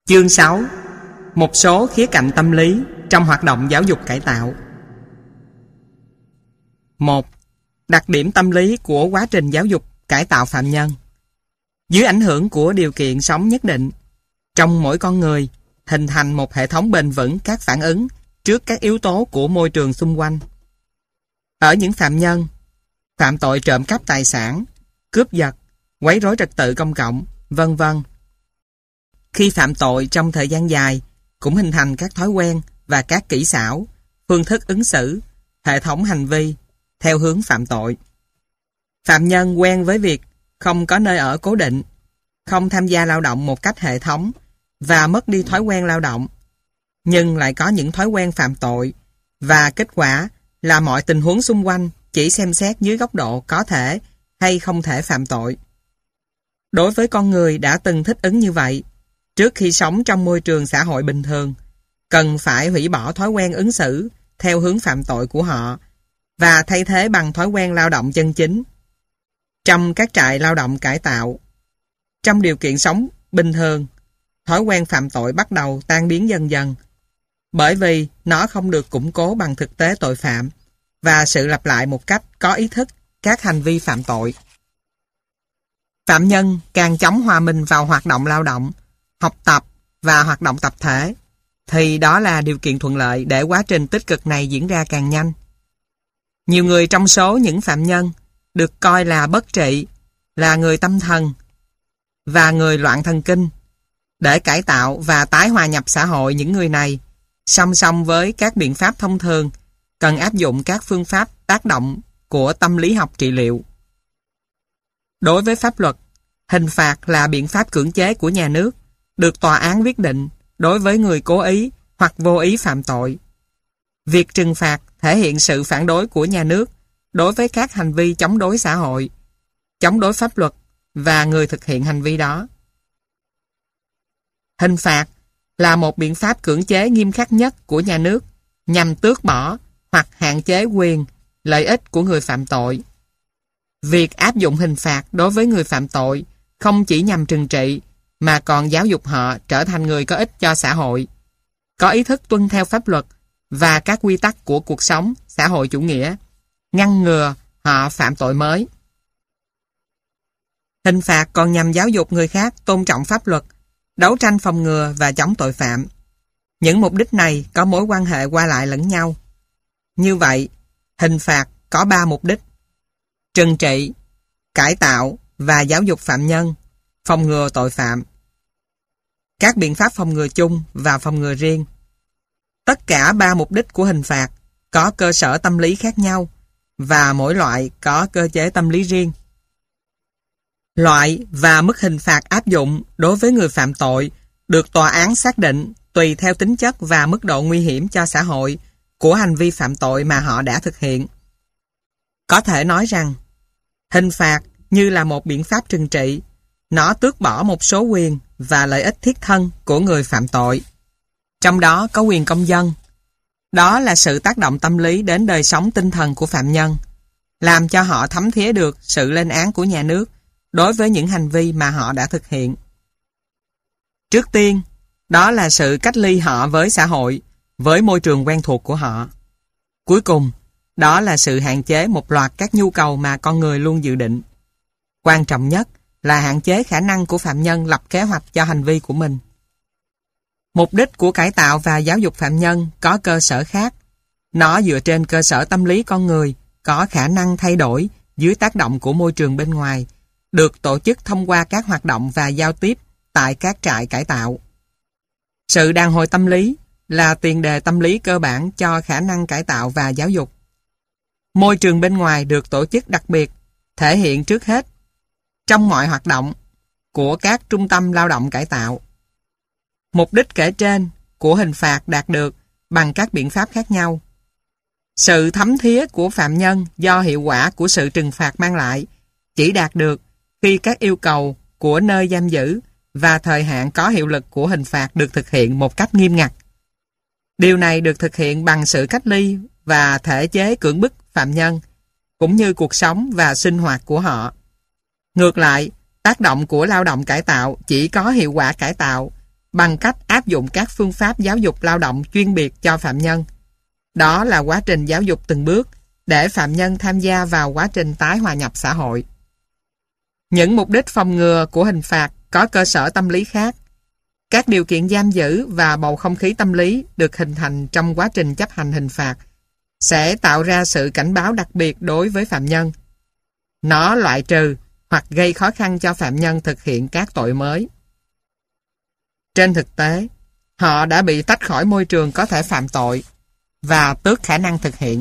Chương 6. Một số khía cạnh tâm lý trong hoạt động giáo dục cải tạo. 1. Đặc điểm tâm lý của quá trình giáo dục cải tạo phạm nhân. Dưới ảnh hưởng của điều kiện sống nhất định, trong mỗi con người hình thành một hệ thống bền vững các phản ứng trước các yếu tố của môi trường xung quanh. Ở những phạm nhân phạm tội trộm cắp tài sản, cướp giật, quấy rối trật tự công cộng, vân vân, khi phạm tội trong thời gian dài cũng hình thành các thói quen và các kỹ xảo, phương thức ứng xử, hệ thống hành vi theo hướng phạm tội. Phạm nhân quen với việc không có nơi ở cố định, không tham gia lao động một cách hệ thống và mất đi thói quen lao động, nhưng lại có những thói quen phạm tội, và kết quả là mọi tình huống xung quanh chỉ xem xét dưới góc độ có thể hay không thể phạm tội. Đối với con người đã từng thích ứng như vậy, trước khi sống trong môi trường xã hội bình thường, cần phải hủy bỏ thói quen ứng xử theo hướng phạm tội của họ và thay thế bằng thói quen lao động chân chính. Trong các trại lao động cải tạo, trong điều kiện sống bình thường, thói quen phạm tội bắt đầu tan biến dần dần, bởi vì nó không được củng cố bằng thực tế tội phạm và sự lặp lại một cách có ý thức các hành vi phạm tội. Phạm nhân càng chóng hòa mình vào hoạt động lao động, học tập và hoạt động tập thể, thì đó là điều kiện thuận lợi để quá trình tích cực này diễn ra càng nhanh. Nhiều người trong số những phạm nhân được coi là bất trị, là người tâm thần và người loạn thần kinh. Để cải tạo và tái hòa nhập xã hội những người này, song song với các biện pháp thông thường, cần áp dụng các phương pháp tác động của tâm lý học trị liệu. Đối với pháp luật, hình phạt là biện pháp cưỡng chế của nhà nước, được tòa án quyết định đối với người cố ý hoặc vô ý phạm tội. Việc trừng phạt thể hiện sự phản đối của nhà nước đối với các hành vi chống đối xã hội, chống đối pháp luật và người thực hiện hành vi đó. Hình phạt là một biện pháp cưỡng chế nghiêm khắc nhất của nhà nước nhằm tước bỏ hoặc hạn chế quyền, lợi ích của người phạm tội. Việc áp dụng hình phạt đối với người phạm tội không chỉ nhằm trừng trị, mà còn giáo dục họ trở thành người có ích cho xã hội, có ý thức tuân theo pháp luật và các quy tắc của cuộc sống xã hội chủ nghĩa, ngăn ngừa họ phạm tội mới. Hình phạt còn nhằm giáo dục người khác tôn trọng pháp luật, đấu tranh phòng ngừa và chống tội phạm. Những mục đích này có mối quan hệ qua lại lẫn nhau. Như vậy, hình phạt có 3 mục đích: trừng trị, cải tạo và giáo dục phạm nhân, phòng ngừa tội phạm. Các biện pháp phòng ngừa chung và phòng ngừa riêng. Tất cả 3 mục đích của hình phạt có cơ sở tâm lý khác nhau và mỗi loại có cơ chế tâm lý riêng. Loại và mức hình phạt áp dụng đối với người phạm tội được tòa án xác định tùy theo tính chất và mức độ nguy hiểm cho xã hội của hành vi phạm tội mà họ đã thực hiện. Có thể nói rằng, hình phạt như là một biện pháp trừng trị, nó tước bỏ một số quyền và lợi ích thiết thân của người phạm tội. Trong đó có quyền công dân. Đó là sự tác động tâm lý đến đời sống tinh thần của phạm nhân, làm cho họ thấm thía được sự lên án của nhà nước đối với những hành vi mà họ đã thực hiện. Trước tiên, đó là sự cách ly họ với xã hội, với môi trường quen thuộc của họ. Cuối cùng, đó là sự hạn chế một loạt các nhu cầu mà con người luôn dự định. Quan trọng nhất là hạn chế khả năng của phạm nhân lập kế hoạch cho hành vi của mình. Mục đích của cải tạo và giáo dục phạm nhân có cơ sở khác. Nó dựa trên cơ sở tâm lý con người có khả năng thay đổi dưới tác động của môi trường bên ngoài, được tổ chức thông qua các hoạt động và giao tiếp tại các trại cải tạo. Sự đàn hồi tâm lý là tiền đề tâm lý cơ bản cho khả năng cải tạo và giáo dục. Môi trường bên ngoài được tổ chức đặc biệt, thể hiện trước hết trong mọi hoạt động của các trung tâm lao động cải tạo. Mục đích kể trên của hình phạt đạt được bằng các biện pháp khác nhau. Sự thấm thía của phạm nhân do hiệu quả của sự trừng phạt mang lại chỉ đạt được khi các yêu cầu của nơi giam giữ và thời hạn có hiệu lực của hình phạt được thực hiện một cách nghiêm ngặt. Điều này được thực hiện bằng sự cách ly và thể chế cưỡng bức phạm nhân, cũng như cuộc sống và sinh hoạt của họ. Ngược lại, tác động của lao động cải tạo chỉ có hiệu quả cải tạo bằng cách áp dụng các phương pháp giáo dục lao động chuyên biệt cho phạm nhân. Đó là quá trình giáo dục từng bước để phạm nhân tham gia vào quá trình tái hòa nhập xã hội. Những mục đích phòng ngừa của hình phạt có cơ sở tâm lý khác. Các điều kiện giam giữ và bầu không khí tâm lý được hình thành trong quá trình chấp hành hình phạt sẽ tạo ra sự cảnh báo đặc biệt đối với phạm nhân. Nó loại trừ hoặc gây khó khăn cho phạm nhân thực hiện các tội mới. Trên thực tế, họ đã bị tách khỏi môi trường có thể phạm tội và tước khả năng thực hiện.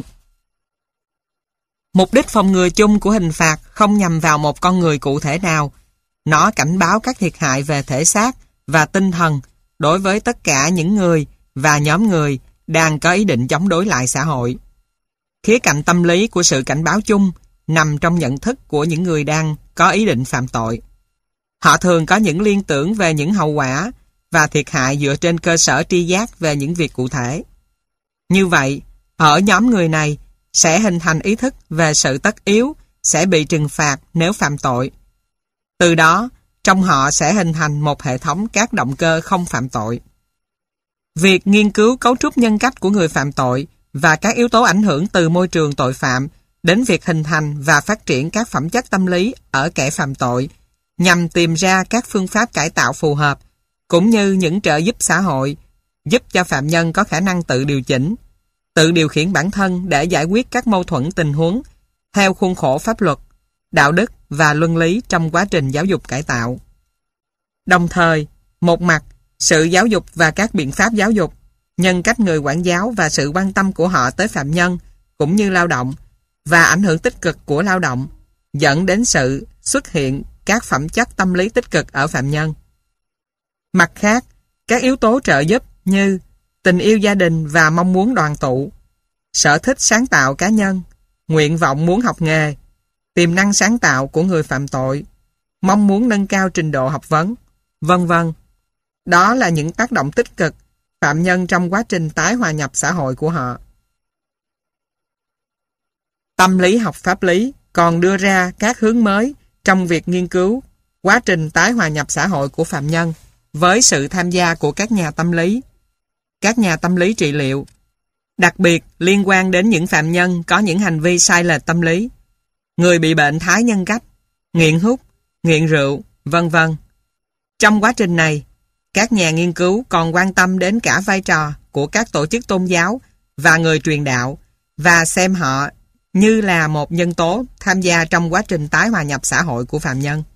Mục đích phòng ngừa chung của hình phạt không nhằm vào một con người cụ thể nào. Nó cảnh báo các thiệt hại về thể xác và tinh thần đối với tất cả những người và nhóm người đang có ý định chống đối lại xã hội. Khía cạnh tâm lý của sự cảnh báo chung nằm trong nhận thức của những người đang có ý định phạm tội. Họ thường có những liên tưởng về những hậu quả và thiệt hại dựa trên cơ sở tri giác về những việc cụ thể. Như vậy, ở nhóm người này sẽ hình thành ý thức về sự tất yếu sẽ bị trừng phạt nếu phạm tội. Từ đó, trong họ sẽ hình thành một hệ thống các động cơ không phạm tội. Việc nghiên cứu cấu trúc nhân cách của người phạm tội và các yếu tố ảnh hưởng từ môi trường tội phạm đến việc hình thành và phát triển các phẩm chất tâm lý ở kẻ phạm tội nhằm tìm ra các phương pháp cải tạo phù hợp cũng như những trợ giúp xã hội giúp cho phạm nhân có khả năng tự điều chỉnh, tự điều khiển bản thân để giải quyết các mâu thuẫn tình huống theo khuôn khổ pháp luật, đạo đức và luân lý trong quá trình giáo dục cải tạo. Đồng thời, một mặt, sự giáo dục và các biện pháp giáo dục, nhân cách người quản giáo và sự quan tâm của họ tới phạm nhân cũng như lao động và ảnh hưởng tích cực của lao động dẫn đến sự xuất hiện các phẩm chất tâm lý tích cực ở phạm nhân. Mặt khác, các yếu tố trợ giúp như tình yêu gia đình và mong muốn đoàn tụ, sở thích sáng tạo cá nhân, nguyện vọng muốn học nghề, tiềm năng sáng tạo của người phạm tội, mong muốn nâng cao trình độ học vấn, vân vân. Đó là những tác động tích cực phạm nhân trong quá trình tái hòa nhập xã hội của họ. Tâm lý học pháp lý còn đưa ra các hướng mới trong việc nghiên cứu quá trình tái hòa nhập xã hội của phạm nhân với sự tham gia của các nhà tâm lý, các nhà tâm lý trị liệu, đặc biệt liên quan đến những phạm nhân có những hành vi sai lệch tâm lý, người bị bệnh thái nhân cách, nghiện hút, nghiện rượu, vân vân. Trong quá trình này, các nhà nghiên cứu còn quan tâm đến cả vai trò của các tổ chức tôn giáo và người truyền đạo và xem họ như là một nhân tố tham gia trong quá trình tái hòa nhập xã hội của phạm nhân.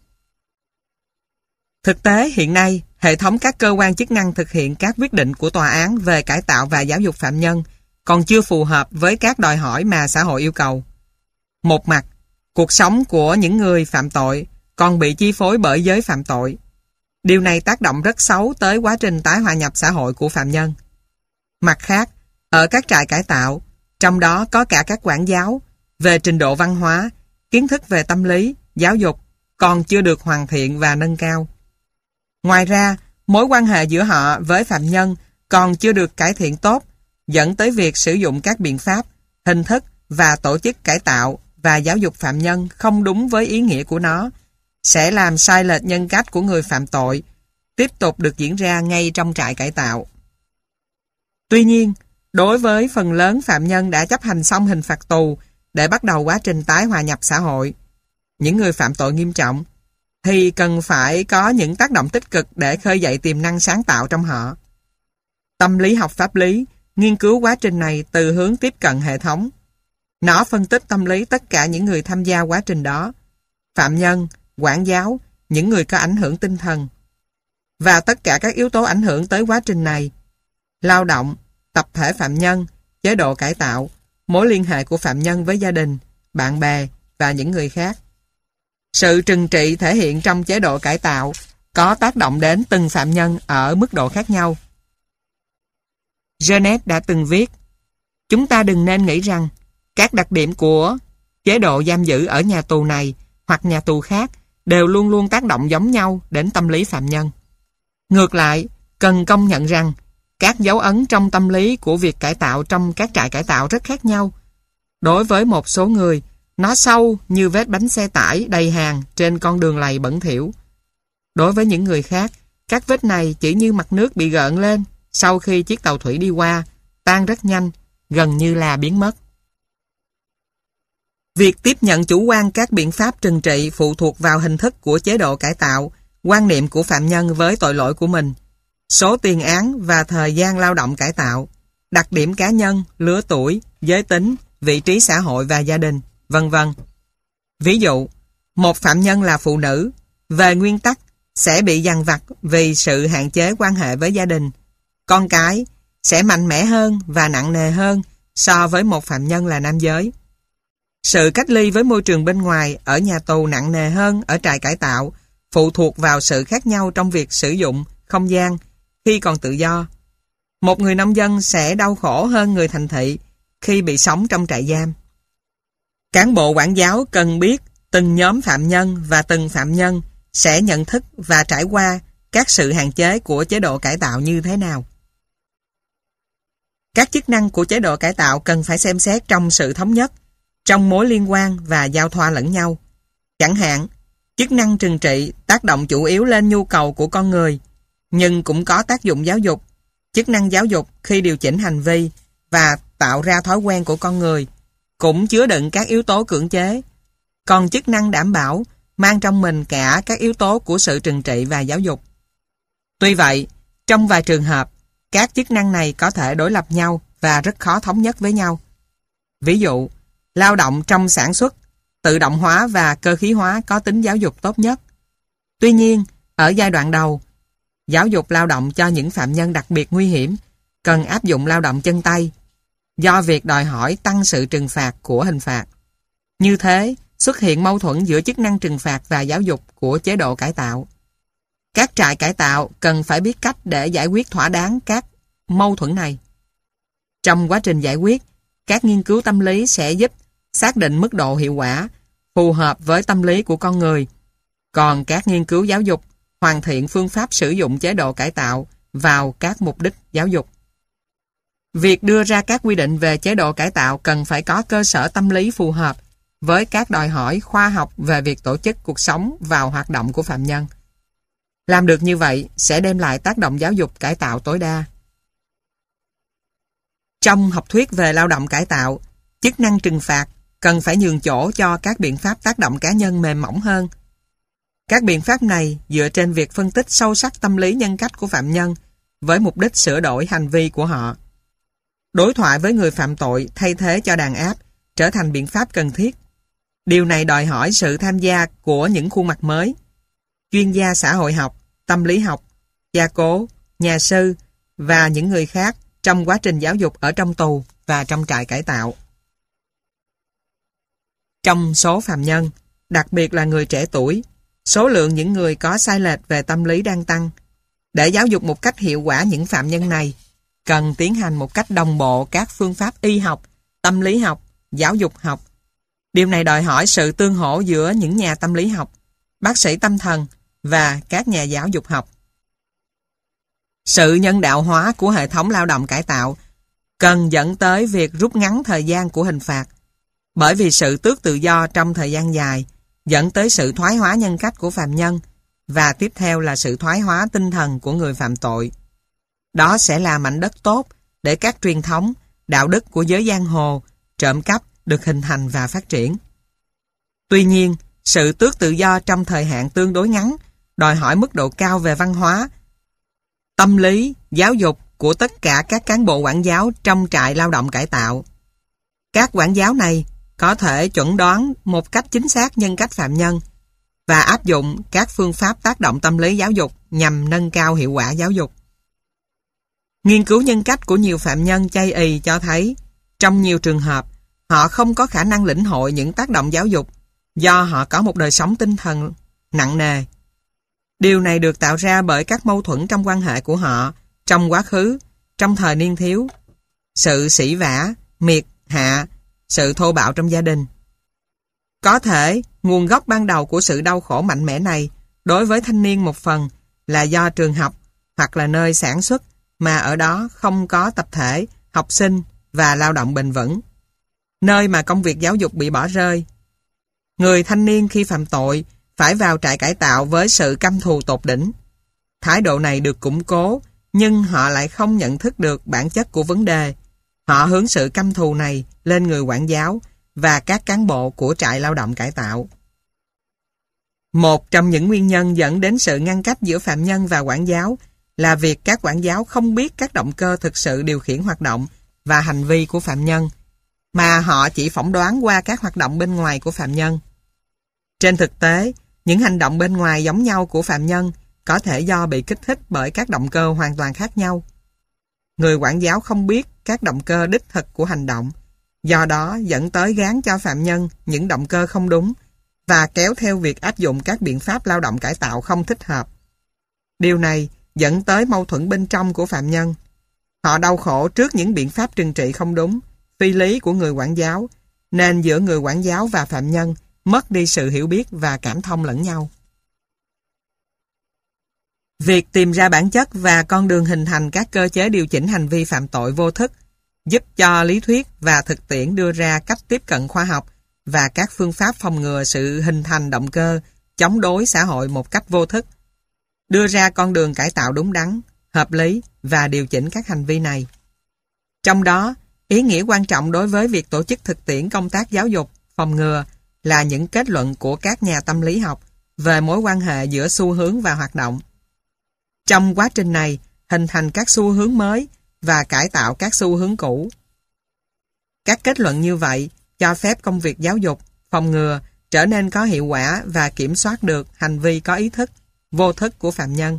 Thực tế hiện nay, hệ thống các cơ quan chức năng thực hiện các quyết định của tòa án về cải tạo và giáo dục phạm nhân còn chưa phù hợp với các đòi hỏi mà xã hội yêu cầu. Một mặt, cuộc sống của những người phạm tội còn bị chi phối bởi giới phạm tội. Điều này tác động rất xấu tới quá trình tái hòa nhập xã hội của phạm nhân. Mặt khác, ở các trại cải tạo, trong đó có cả các quản giáo, về trình độ văn hóa, kiến thức về tâm lý, giáo dục còn chưa được hoàn thiện và nâng cao. Ngoài ra, mối quan hệ giữa họ với phạm nhân còn chưa được cải thiện tốt, dẫn tới việc sử dụng các biện pháp, hình thức và tổ chức cải tạo và giáo dục phạm nhân không đúng với ý nghĩa của nó, sẽ làm sai lệch nhân cách của người phạm tội, tiếp tục được diễn ra ngay trong trại cải tạo. Tuy nhiên, đối với phần lớn phạm nhân đã chấp hành xong hình phạt tù để bắt đầu quá trình tái hòa nhập xã hội, những người phạm tội nghiêm trọng, thì cần phải có những tác động tích cực để khơi dậy tiềm năng sáng tạo trong họ. Tâm lý học pháp lý nghiên cứu quá trình này từ hướng tiếp cận hệ thống. Nó phân tích tâm lý tất cả những người tham gia quá trình đó, phạm nhân, quản giáo, những người có ảnh hưởng tinh thần, và tất cả các yếu tố ảnh hưởng tới quá trình này: lao động, tập thể phạm nhân, chế độ cải tạo, mối liên hệ của phạm nhân với gia đình, bạn bè và những người khác. Sự trừng trị thể hiện trong chế độ cải tạo có tác động đến từng phạm nhân ở mức độ khác nhau. Janet đã từng viết: chúng ta đừng nên nghĩ rằng các đặc điểm của chế độ giam giữ ở nhà tù này hoặc nhà tù khác đều luôn luôn tác động giống nhau đến tâm lý phạm nhân. Ngược lại, cần công nhận rằng các dấu ấn trong tâm lý của việc cải tạo trong các trại cải tạo rất khác nhau. Đối với một số người, nó sâu như vết bánh xe tải đầy hàng trên con đường lầy bẩn thỉu. Đối với những người khác, Các vết này chỉ như mặt nước bị gợn lên sau khi chiếc tàu thủy đi qua, tan rất nhanh, gần như là biến mất. Việc tiếp nhận chủ quan các biện pháp trừng trị phụ thuộc vào hình thức của chế độ cải tạo, quan niệm của phạm nhân với tội lỗi của mình, số tiền án và thời gian lao động cải tạo, đặc điểm cá nhân, lứa tuổi, giới tính, vị trí xã hội và gia đình, vân vân. Ví dụ, một phạm nhân là phụ nữ, về nguyên tắc sẽ bị dằn vặt vì sự hạn chế quan hệ với gia đình. Con cái sẽ mạnh mẽ hơn và nặng nề hơn so với một phạm nhân là nam giới. Sự cách ly với môi trường bên ngoài ở nhà tù nặng nề hơn ở trại cải tạo, phụ thuộc vào sự khác nhau trong việc sử dụng không gian khi còn tự do. Một người nông dân sẽ đau khổ hơn người thành thị khi bị sống trong trại giam. Cán bộ quản giáo cần biết từng nhóm phạm nhân và từng phạm nhân sẽ nhận thức và trải qua các sự hạn chế của chế độ cải tạo như thế nào. Các chức năng của chế độ cải tạo cần phải xem xét trong sự thống nhất, trong mối liên quan và giao thoa lẫn nhau. Chẳng hạn, chức năng trừng trị tác động chủ yếu lên nhu cầu của con người, nhưng cũng có tác dụng giáo dục. Chức năng giáo dục khi điều chỉnh hành vi và tạo ra thói quen của con người cũng chứa đựng các yếu tố cưỡng chế. Còn chức năng đảm bảo mang trong mình cả các yếu tố của sự trừng trị và giáo dục. Tuy vậy, trong vài trường hợp, các chức năng này có thể đối lập nhau và rất khó thống nhất với nhau. Ví dụ, lao động trong sản xuất, tự động hóa và cơ khí hóa có tính giáo dục tốt nhất. Tuy nhiên, ở giai đoạn đầu, giáo dục lao động cho những phạm nhân đặc biệt nguy hiểm cần áp dụng lao động chân tay, do việc đòi hỏi tăng sự trừng phạt của hình phạt. Như thế, xuất hiện mâu thuẫn giữa chức năng trừng phạt và giáo dục của chế độ cải tạo. Các trại cải tạo cần phải biết cách để giải quyết thỏa đáng các mâu thuẫn này. Trong quá trình giải quyết, các nghiên cứu tâm lý sẽ giúp xác định mức độ hiệu quả phù hợp với tâm lý của con người. Còn các nghiên cứu giáo dục hoàn thiện phương pháp sử dụng chế độ cải tạo vào các mục đích giáo dục. Việc đưa ra các quy định về chế độ cải tạo cần phải có cơ sở tâm lý phù hợp với các đòi hỏi khoa học về việc tổ chức cuộc sống vào hoạt động của phạm nhân. Làm được như vậy sẽ đem lại tác động giáo dục cải tạo tối đa. Trong học thuyết về lao động cải tạo, chức năng trừng phạt cần phải nhường chỗ cho các biện pháp tác động cá nhân mềm mỏng hơn. Các biện pháp này dựa trên việc phân tích sâu sắc tâm lý nhân cách của phạm nhân với mục đích sửa đổi hành vi của họ. Đối thoại với người phạm tội thay thế cho đàn áp trở thành biện pháp cần thiết. Điều này đòi hỏi sự tham gia của những khuôn mặt mới, chuyên gia xã hội học, tâm lý học, gia cố, nhà sư và những người khác trong quá trình giáo dục ở trong tù và trong trại cải tạo. Trong số phạm nhân, đặc biệt là người trẻ tuổi, số lượng những người có sai lệch về tâm lý đang tăng. Để giáo dục một cách hiệu quả những phạm nhân này, cần tiến hành một cách đồng bộ các phương pháp y học, tâm lý học, giáo dục học. Điều này đòi hỏi sự tương hỗ giữa những nhà tâm lý học, bác sĩ tâm thần và các nhà giáo dục học. Sự nhân đạo hóa của hệ thống lao động cải tạo cần dẫn tới việc rút ngắn thời gian của hình phạt, bởi vì sự tước tự do trong thời gian dài dẫn tới sự thoái hóa nhân cách của phạm nhân và tiếp theo là sự thoái hóa tinh thần của người phạm tội. Đó sẽ là mảnh đất tốt để các truyền thống, đạo đức của giới giang hồ, trộm cắp được hình thành và phát triển. Tuy nhiên, sự tước tự do trong thời hạn tương đối ngắn đòi hỏi mức độ cao về văn hóa, tâm lý, giáo dục của tất cả các cán bộ quản giáo trong trại lao động cải tạo. Các quản giáo này có thể chẩn đoán một cách chính xác nhân cách phạm nhân và áp dụng các phương pháp tác động tâm lý giáo dục nhằm nâng cao hiệu quả giáo dục. Nghiên cứu nhân cách của nhiều phạm nhân chây ỳ cho thấy, trong nhiều trường hợp, họ không có khả năng lĩnh hội những tác động giáo dục do họ có một đời sống tinh thần nặng nề. Điều này được tạo ra bởi các mâu thuẫn trong quan hệ của họ trong quá khứ, trong thời niên thiếu, sự sỉ vả, miệt, hạ, sự thô bạo trong gia đình. Có thể, nguồn gốc ban đầu của sự đau khổ mạnh mẽ này đối với thanh niên một phần là do trường học hoặc là nơi sản xuất mà ở đó không có tập thể, học sinh và lao động bền vững, nơi mà công việc giáo dục bị bỏ rơi. Người thanh niên khi phạm tội phải vào trại cải tạo với sự căm thù tột đỉnh. Thái độ này được củng cố, nhưng họ lại không nhận thức được bản chất của vấn đề. Họ hướng sự căm thù này lên người quản giáo và các cán bộ của trại lao động cải tạo. Một trong những nguyên nhân dẫn đến sự ngăn cách giữa phạm nhân và quản giáo là việc các quản giáo không biết các động cơ thực sự điều khiển hoạt động và hành vi của phạm nhân, mà họ chỉ phỏng đoán qua các hoạt động bên ngoài của phạm nhân. Trên thực tế, những hành động bên ngoài giống nhau của phạm nhân có thể do bị kích thích bởi các động cơ hoàn toàn khác nhau. Người quản giáo không biết các động cơ đích thực của hành động, do đó dẫn tới gán cho phạm nhân những động cơ không đúng và kéo theo việc áp dụng các biện pháp lao động cải tạo không thích hợp. Điều này dẫn tới mâu thuẫn bên trong của phạm nhân. Họ đau khổ trước những biện pháp trừng trị không đúng, phi lý của người quản giáo, nên giữa người quản giáo và phạm nhân mất đi sự hiểu biết và cảm thông lẫn nhau. Việc tìm ra bản chất và con đường hình thành các cơ chế điều chỉnh hành vi phạm tội vô thức giúp cho lý thuyết và thực tiễn đưa ra cách tiếp cận khoa học và các phương pháp phòng ngừa sự hình thành động cơ chống đối xã hội một cách vô thức, đưa ra con đường cải tạo đúng đắn, hợp lý và điều chỉnh các hành vi này. Trong đó, ý nghĩa quan trọng đối với việc tổ chức thực tiễn công tác giáo dục, phòng ngừa là những kết luận của các nhà tâm lý học về mối quan hệ giữa xu hướng và hoạt động. Trong quá trình này, hình thành các xu hướng mới và cải tạo các xu hướng cũ. Các kết luận như vậy cho phép công việc giáo dục, phòng ngừa trở nên có hiệu quả và kiểm soát được hành vi có ý thức, vô thức của phạm nhân.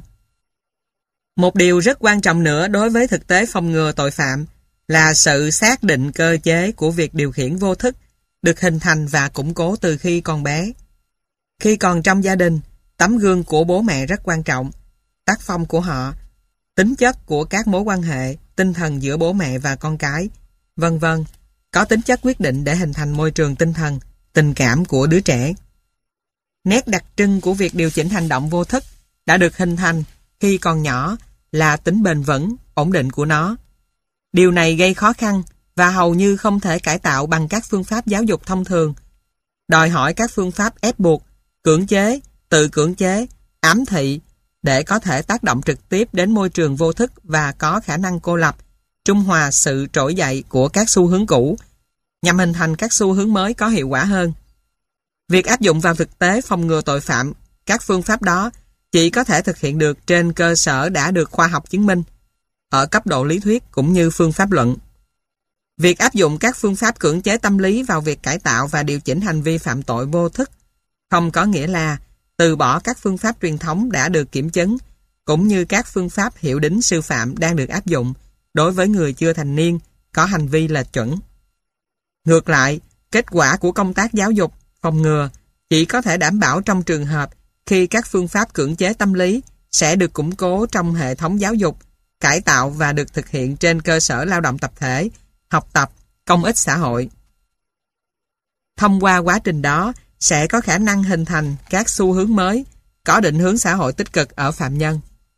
Một điều rất quan trọng nữa đối với thực tế phòng ngừa tội phạm là sự xác định cơ chế của việc điều khiển vô thức được hình thành và củng cố từ khi còn bé. Khi còn trong gia đình, tấm gương của bố mẹ rất quan trọng. Tác phong của họ, tính chất của các mối quan hệ, tinh thần giữa bố mẹ và con cái, vân vân, có tính chất quyết định để hình thành môi trường tinh thần, tình cảm của đứa trẻ. Nét đặc trưng của việc điều chỉnh hành động vô thức đã được hình thành khi còn nhỏ là tính bền vững, ổn định của nó. Điều này gây khó khăn và hầu như không thể cải tạo bằng các phương pháp giáo dục thông thường, đòi hỏi các phương pháp ép buộc, cưỡng chế, tự cưỡng chế, ám thị để có thể tác động trực tiếp đến môi trường vô thức và có khả năng cô lập, trung hòa sự trỗi dậy của các xu hướng cũ, nhằm hình thành các xu hướng mới có hiệu quả hơn. Việc áp dụng vào thực tế phòng ngừa tội phạm, các phương pháp đó chỉ có thể thực hiện được trên cơ sở đã được khoa học chứng minh, ở cấp độ lý thuyết cũng như phương pháp luận. Việc áp dụng các phương pháp cưỡng chế tâm lý vào việc cải tạo và điều chỉnh hành vi phạm tội vô thức không có nghĩa là từ bỏ các phương pháp truyền thống đã được kiểm chứng, cũng như các phương pháp hiệu đính sư phạm đang được áp dụng đối với người chưa thành niên có hành vi lệch chuẩn. Ngược lại, kết quả của công tác giáo dục, phòng ngừa chỉ có thể đảm bảo trong trường hợp khi các phương pháp cưỡng chế tâm lý sẽ được củng cố trong hệ thống giáo dục, cải tạo và được thực hiện trên cơ sở lao động tập thể, học tập, công ích xã hội. Thông qua quá trình đó sẽ có khả năng hình thành các xu hướng mới, có định hướng xã hội tích cực ở phạm nhân.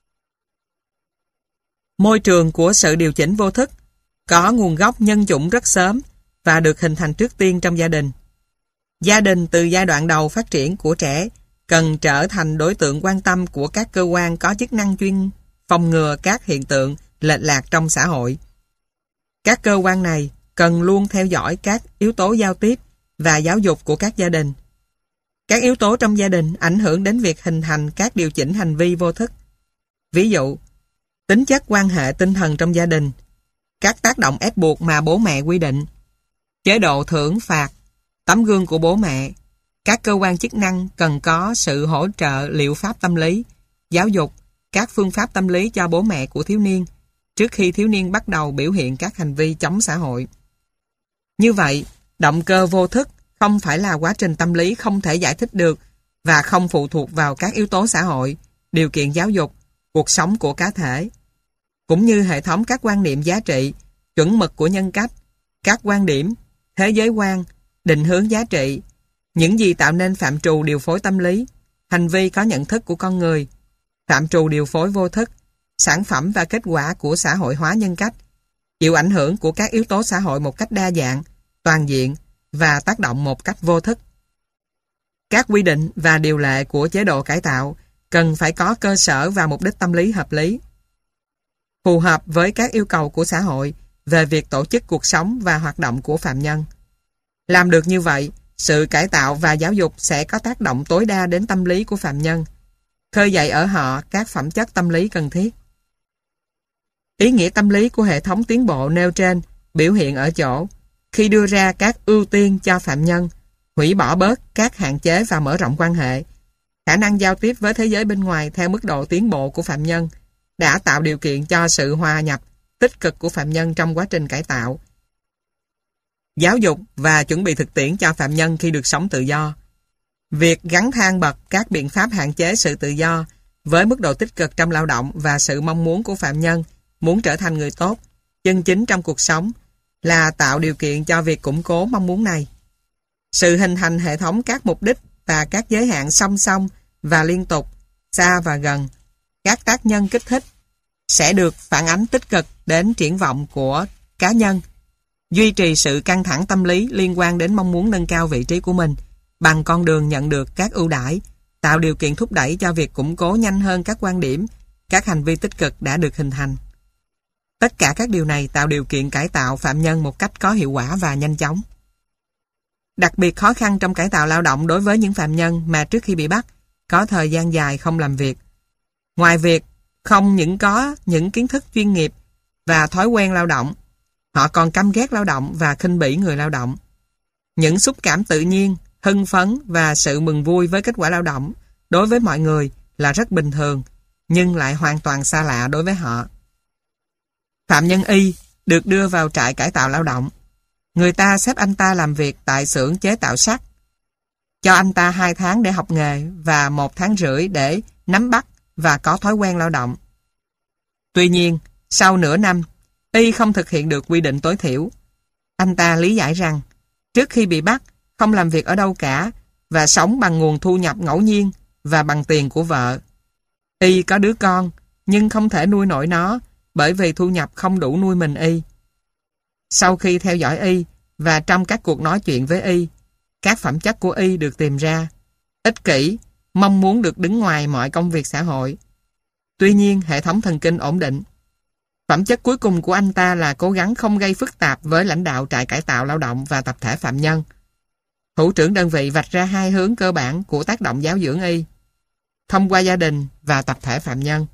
Môi trường của sự điều chỉnh vô thức có nguồn gốc nhân chủng rất sớm và được hình thành trước tiên trong gia đình. Gia đình từ giai đoạn đầu phát triển của trẻ cần trở thành đối tượng quan tâm của các cơ quan có chức năng chuyên phòng ngừa các hiện tượng lệch lạc trong xã hội. Các cơ quan này cần luôn theo dõi các yếu tố giao tiếp và giáo dục của các gia đình. Các yếu tố trong gia đình ảnh hưởng đến việc hình thành các điều chỉnh hành vi vô thức. Ví dụ, tính chất quan hệ tinh thần trong gia đình, các tác động ép buộc mà bố mẹ quy định, chế độ thưởng phạt, tấm gương của bố mẹ. Các cơ quan chức năng cần có sự hỗ trợ liệu pháp tâm lý, giáo dục, các phương pháp tâm lý cho bố mẹ của thiếu niên trước khi thiếu niên bắt đầu biểu hiện các hành vi chống xã hội. Như vậy, động cơ vô thức không phải là quá trình tâm lý không thể giải thích được và không phụ thuộc vào các yếu tố xã hội, điều kiện giáo dục, cuộc sống của cá thể, cũng như hệ thống các quan niệm giá trị, chuẩn mực của nhân cách, các quan điểm, thế giới quan, định hướng giá trị, những gì tạo nên phạm trù điều phối tâm lý, hành vi có nhận thức của con người, phạm trù điều phối vô thức, sản phẩm và kết quả của xã hội hóa nhân cách, chịu ảnh hưởng của các yếu tố xã hội một cách đa dạng, toàn diện và tác động một cách vô thức. Các quy định và điều lệ của chế độ cải tạo cần phải có cơ sở và mục đích tâm lý hợp lý, phù hợp với các yêu cầu của xã hội về việc tổ chức cuộc sống và hoạt động của phạm nhân. Làm được như vậy, sự cải tạo và giáo dục sẽ có tác động tối đa đến tâm lý của phạm nhân, khơi dậy ở họ các phẩm chất tâm lý cần thiết. Ý nghĩa tâm lý của hệ thống tiến bộ nêu trên biểu hiện ở chỗ khi đưa ra các ưu tiên cho phạm nhân, hủy bỏ bớt các hạn chế và mở rộng quan hệ, khả năng giao tiếp với thế giới bên ngoài theo mức độ tiến bộ của phạm nhân đã tạo điều kiện cho sự hòa nhập tích cực của phạm nhân trong quá trình cải tạo, giáo dục và chuẩn bị thực tiễn cho phạm nhân khi được sống tự do. Việc gắn thang bậc các biện pháp hạn chế sự tự do với mức độ tích cực trong lao động và sự mong muốn của phạm nhân muốn trở thành người tốt, chân chính trong cuộc sống là tạo điều kiện cho việc củng cố mong muốn này. Sự hình thành hệ thống các mục đích và các giới hạn song song và liên tục, xa và gần, các tác nhân kích thích sẽ được phản ánh tích cực đến triển vọng của cá nhân, duy trì sự căng thẳng tâm lý liên quan đến mong muốn nâng cao vị trí của mình bằng con đường nhận được các ưu đãi, tạo điều kiện thúc đẩy cho việc củng cố nhanh hơn các quan điểm, các hành vi tích cực đã được hình thành. Tất cả các điều này tạo điều kiện cải tạo phạm nhân một cách có hiệu quả và nhanh chóng. Đặc biệt khó khăn trong cải tạo lao động đối với những phạm nhân mà trước khi bị bắt có thời gian dài không làm việc. Ngoài việc không những có những kiến thức chuyên nghiệp và thói quen lao động, họ còn căm ghét lao động và khinh bỉ người lao động. Những xúc cảm tự nhiên, hưng phấn và sự mừng vui với kết quả lao động đối với mọi người là rất bình thường, nhưng lại hoàn toàn xa lạ đối với họ. Phạm nhân Y được đưa vào trại cải tạo lao động. Người ta xếp anh ta làm việc tại xưởng chế tạo sắt, cho anh ta 2 tháng để học nghề và 1 tháng rưỡi để nắm bắt và có thói quen lao động. Tuy nhiên, sau nửa năm, Y không thực hiện được quy định tối thiểu. Anh ta lý giải rằng, trước khi bị bắt, không làm việc ở đâu cả và sống bằng nguồn thu nhập ngẫu nhiên và bằng tiền của vợ. Y có đứa con, nhưng không thể nuôi nổi nó bởi vì thu nhập không đủ nuôi mình Y. Sau khi theo dõi Y và trong các cuộc nói chuyện với Y, các phẩm chất của Y được tìm ra: ích kỷ, mong muốn được đứng ngoài mọi công việc xã hội. Tuy nhiên, hệ thống thần kinh ổn định. Phẩm chất cuối cùng của anh ta là cố gắng không gây phức tạp với lãnh đạo trại cải tạo lao động và tập thể phạm nhân. Thủ trưởng đơn vị vạch ra 2 hướng cơ bản của tác động giáo dưỡng Y, thông qua gia đình và tập thể phạm nhân.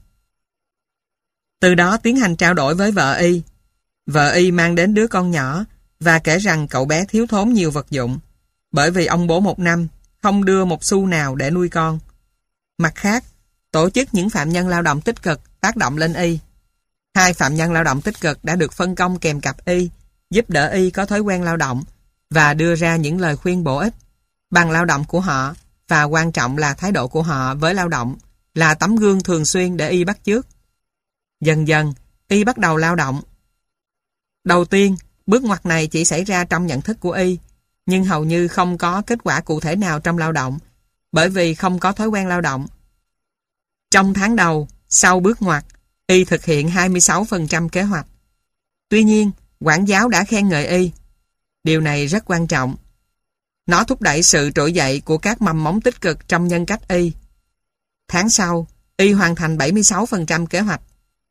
Từ đó tiến hành trao đổi với vợ Y. Vợ Y mang đến đứa con nhỏ và kể rằng cậu bé thiếu thốn nhiều vật dụng, bởi vì ông bố 1 năm không đưa 1 xu nào để nuôi con. Mặt khác, tổ chức những phạm nhân lao động tích cực tác động lên Y. 2 phạm nhân lao động tích cực đã được phân công kèm cặp Y, giúp đỡ Y có thói quen lao động và đưa ra những lời khuyên bổ ích. Bằng lao động của họ và quan trọng là thái độ của họ với lao động là tấm gương thường xuyên để Y bắt chước. Dần dần, Y bắt đầu lao động. Đầu tiên, bước ngoặt này chỉ xảy ra trong nhận thức của Y, nhưng hầu như không có kết quả cụ thể nào trong lao động, bởi vì không có thói quen lao động. Trong tháng đầu, sau bước ngoặt, Y thực hiện 26% kế hoạch. Tuy nhiên, quản giáo đã khen ngợi Y. Điều này rất quan trọng. Nó thúc đẩy sự trỗi dậy của các mầm mống tích cực trong nhân cách Y. Tháng sau, Y hoàn thành 76% kế hoạch.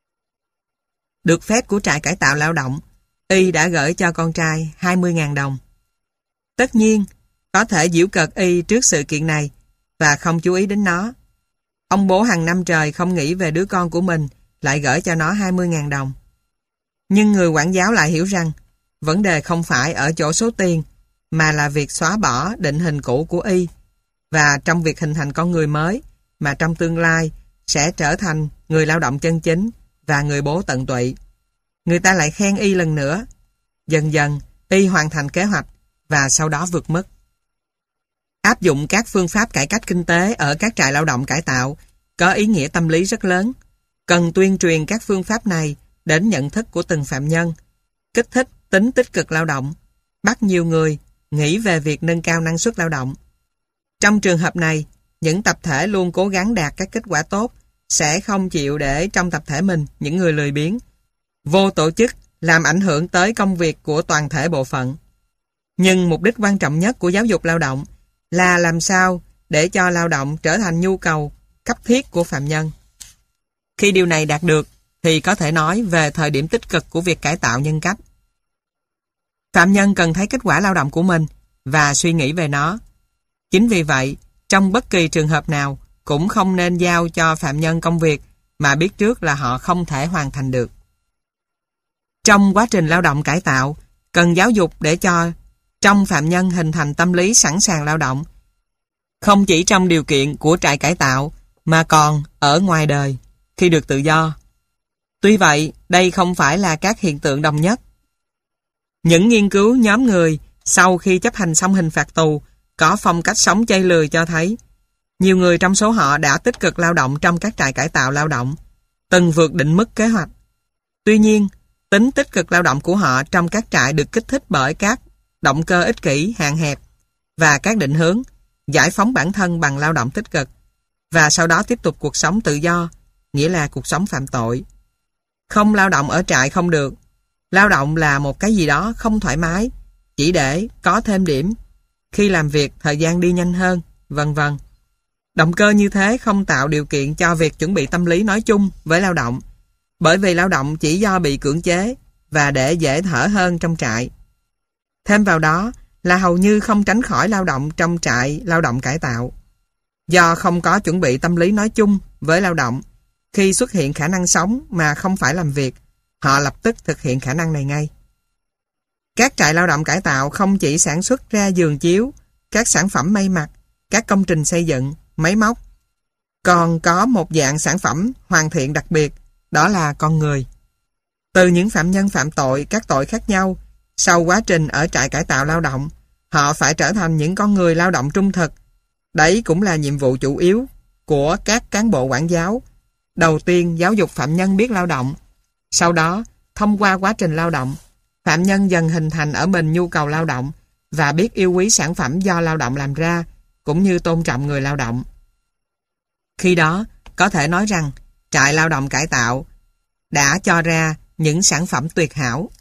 Được phép của trại cải tạo lao động, Y đã gửi cho con trai 20.000 đồng. Tất nhiên, có thể giễu cợt Y trước sự kiện này và không chú ý đến nó. Ông bố hàng năm trời không nghĩ về đứa con của mình lại gửi cho nó 20.000 đồng. Nhưng người quản giáo lại hiểu rằng vấn đề không phải ở chỗ số tiền mà là việc xóa bỏ định hình cũ của Y và trong việc hình thành con người mới mà trong tương lai sẽ trở thành người lao động chân chính và người bố tận tụy. Người ta lại khen Y lần nữa. Dần dần, Y hoàn thành kế hoạch và sau đó vượt mức. Áp dụng các phương pháp cải cách kinh tế ở các trại lao động cải tạo có ý nghĩa tâm lý rất lớn. Cần tuyên truyền các phương pháp này đến nhận thức của từng phạm nhân, kích thích tính tích cực lao động, bắt nhiều người nghĩ về việc nâng cao năng suất lao động. Trong trường hợp này, những tập thể luôn cố gắng đạt các kết quả tốt sẽ không chịu để trong tập thể mình những người lười biếng, vô tổ chức làm ảnh hưởng tới công việc của toàn thể bộ phận. Nhưng mục đích quan trọng nhất của giáo dục lao động là làm sao để cho lao động trở thành nhu cầu cấp thiết của phạm nhân. Khi điều này đạt được, thì có thể nói về thời điểm tích cực của việc cải tạo nhân cách. Phạm nhân cần thấy kết quả lao động của mình và suy nghĩ về nó. Chính vì vậy, trong bất kỳ trường hợp nào cũng không nên giao cho phạm nhân công việc mà biết trước là họ không thể hoàn thành được. Trong quá trình lao động cải tạo, cần giáo dục để cho trong phạm nhân hình thành tâm lý sẵn sàng lao động, không chỉ trong điều kiện của trại cải tạo mà còn ở ngoài đời, khi được tự do. Tuy vậy, đây không phải là các hiện tượng đồng nhất. Những nghiên cứu nhóm người sau khi chấp hành xong hình phạt tù có phong cách sống chây lười cho thấy nhiều người trong số họ đã tích cực lao động trong các trại cải tạo lao động, từng vượt định mức kế hoạch. Tuy nhiên, tính tích cực lao động của họ trong các trại được kích thích bởi các động cơ ích kỷ, hạn hẹp và các định hướng, giải phóng bản thân bằng lao động tích cực và sau đó tiếp tục cuộc sống tự do, nghĩa là cuộc sống phạm tội. Không lao động ở trại không được. Lao động là một cái gì đó không thoải mái, chỉ để có thêm điểm. Khi làm việc, thời gian đi nhanh hơn, vân vân. Động cơ như thế không tạo điều kiện cho việc chuẩn bị tâm lý nói chung với lao động, bởi vì lao động chỉ do bị cưỡng chế và để dễ thở hơn trong trại. Thêm vào đó là hầu như không tránh khỏi lao động trong trại lao động cải tạo. Do không có chuẩn bị tâm lý nói chung với lao động, khi xuất hiện khả năng sống mà không phải làm việc, họ lập tức thực hiện khả năng này ngay. Các trại lao động cải tạo không chỉ sản xuất ra giường chiếu, các sản phẩm may mặc, các công trình xây dựng, máy móc, còn có một dạng sản phẩm hoàn thiện đặc biệt, đó là con người. Từ những phạm nhân phạm tội các tội khác nhau, sau quá trình ở trại cải tạo lao động, họ phải trở thành những con người lao động trung thực. Đấy cũng là nhiệm vụ chủ yếu của các cán bộ quản giáo. Đầu tiên, giáo dục phạm nhân biết lao động. Sau đó, thông qua quá trình lao động, phạm nhân dần hình thành ở mình nhu cầu lao động và biết yêu quý sản phẩm do lao động làm ra, cũng như tôn trọng người lao động. Khi đó, có thể nói rằng trại lao động cải tạo đã cho ra những sản phẩm tuyệt hảo.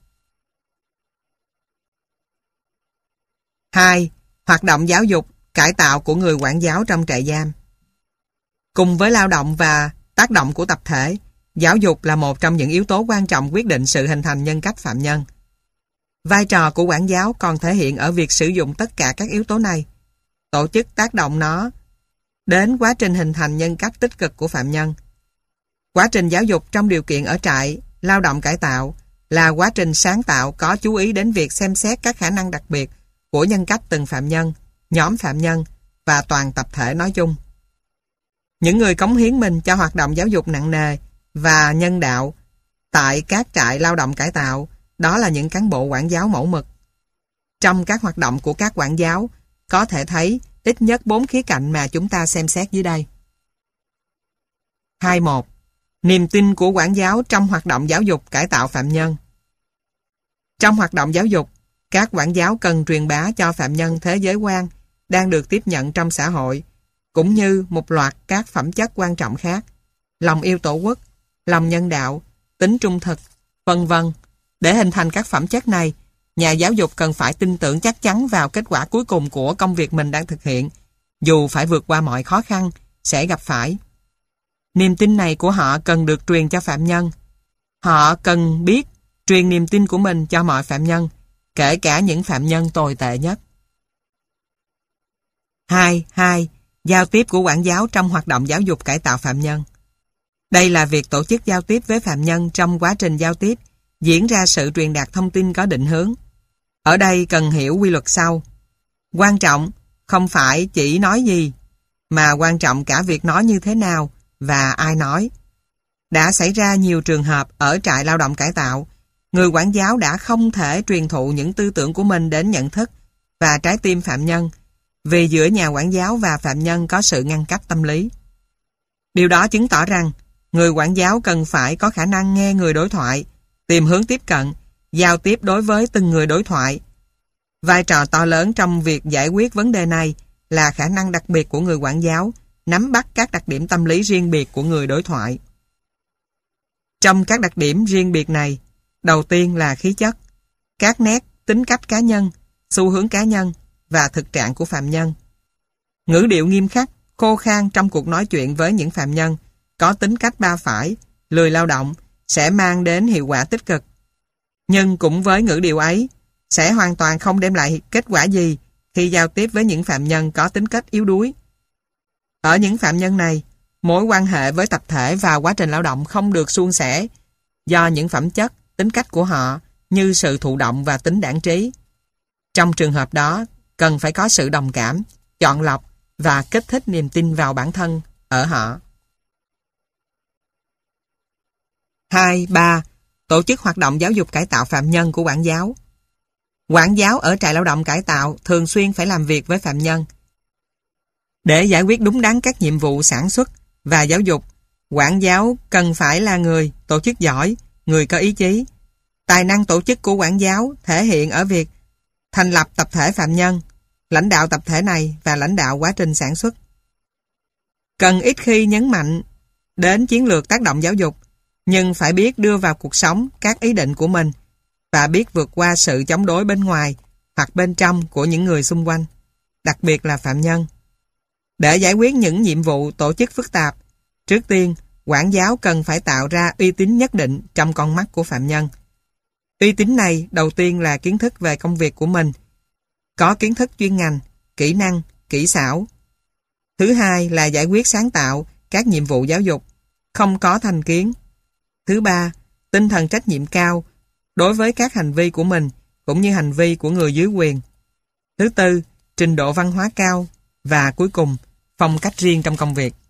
2. Hoạt động giáo dục, cải tạo của người quản giáo trong trại giam. Cùng với lao động và tác động của tập thể, giáo dục là một trong những yếu tố quan trọng quyết định sự hình thành nhân cách phạm nhân. Vai trò của quản giáo còn thể hiện ở việc sử dụng tất cả các yếu tố này, tổ chức tác động nó đến quá trình hình thành nhân cách tích cực của phạm nhân. Quá trình giáo dục trong điều kiện ở trại lao động cải tạo là quá trình sáng tạo có chú ý đến việc xem xét các khả năng đặc biệt của nhân cách từng phạm nhân, nhóm phạm nhân và toàn tập thể nói chung. Những người cống hiến mình cho hoạt động giáo dục nặng nề và nhân đạo tại các trại lao động cải tạo, đó là những cán bộ quản giáo mẫu mực. Trong các hoạt động của các quản giáo, có thể thấy ít nhất 4 khía cạnh mà chúng ta xem xét dưới đây. 2.1. Niềm tin của quản giáo trong hoạt động giáo dục cải tạo phạm nhân. Trong hoạt động giáo dục, các quản giáo cần truyền bá cho phạm nhân thế giới quan đang được tiếp nhận trong xã hội, cũng như một loạt các phẩm chất quan trọng khác, lòng yêu tổ quốc, lòng nhân đạo, tính trung thực, vân vân. Để hình thành các phẩm chất này, nhà giáo dục cần phải tin tưởng chắc chắn vào kết quả cuối cùng của công việc mình đang thực hiện, dù phải vượt qua mọi khó khăn sẽ gặp phải. Niềm tin này của họ cần được truyền cho phạm nhân. Họ cần biết truyền niềm tin của mình cho mọi phạm nhân, kể cả những phạm nhân tồi tệ nhất. 2. Giao tiếp của quản giáo trong hoạt động giáo dục cải tạo phạm nhân. Đây là việc tổ chức giao tiếp với phạm nhân trong quá trình giao tiếp, diễn ra sự truyền đạt thông tin có định hướng. Ở đây cần hiểu quy luật sau. Quan trọng không phải chỉ nói gì, mà quan trọng cả việc nói như thế nào và ai nói. Đã xảy ra nhiều trường hợp ở trại lao động cải tạo, người quản giáo đã không thể truyền thụ những tư tưởng của mình đến nhận thức và trái tim phạm nhân, vì giữa nhà quản giáo và phạm nhân có sự ngăn cách tâm lý. Điều đó chứng tỏ rằng người quản giáo cần phải có khả năng nghe người đối thoại, tìm hướng tiếp cận, giao tiếp đối với từng người đối thoại. Vai trò to lớn trong việc giải quyết vấn đề này là khả năng đặc biệt của người quản giáo, nắm bắt các đặc điểm tâm lý riêng biệt của người đối thoại. Trong các đặc điểm riêng biệt này, đầu tiên là khí chất, các nét, tính cách cá nhân, xu hướng cá nhân và thực trạng của phạm nhân. Ngữ điệu nghiêm khắc, khô khan trong cuộc nói chuyện với những phạm nhân, có tính cách ba phải, lười lao động, sẽ mang đến hiệu quả tích cực. Nhưng cũng với ngữ điệu ấy, sẽ hoàn toàn không đem lại kết quả gì khi giao tiếp với những phạm nhân có tính cách yếu đuối. Ở những phạm nhân này, mối quan hệ với tập thể và quá trình lao động không được suôn sẻ do những phẩm chất, tính cách của họ như sự thụ động và tính đảng trí. Trong trường hợp đó, cần phải có sự đồng cảm, chọn lọc và kích thích niềm tin vào bản thân ở họ. 2. 3. Tổ chức hoạt động giáo dục cải tạo phạm nhân của quản giáo. Quản giáo ở trại lao động cải tạo thường xuyên phải làm việc với phạm nhân. Để giải quyết đúng đắn các nhiệm vụ sản xuất và giáo dục, quản giáo cần phải là người tổ chức giỏi, người có ý chí. Tài năng tổ chức của quản giáo thể hiện ở việc thành lập tập thể phạm nhân, lãnh đạo tập thể này và lãnh đạo quá trình sản xuất. Cần ít khi nhấn mạnh đến chiến lược tác động giáo dục, nhưng phải biết đưa vào cuộc sống các ý định của mình và biết vượt qua sự chống đối bên ngoài hoặc bên trong của những người xung quanh, đặc biệt là phạm nhân. Để giải quyết những nhiệm vụ tổ chức phức tạp, trước tiên, quản giáo cần phải tạo ra uy tín nhất định trong con mắt của phạm nhân. Uy tín này đầu tiên là kiến thức về công việc của mình, có kiến thức chuyên ngành, kỹ năng, kỹ xảo. Thứ hai là giải quyết sáng tạo các nhiệm vụ giáo dục, không có thành kiến. Thứ ba, tinh thần trách nhiệm cao đối với các hành vi của mình cũng như hành vi của người dưới quyền. Thứ tư, trình độ văn hóa cao. Và cuối cùng, phong cách riêng trong công việc.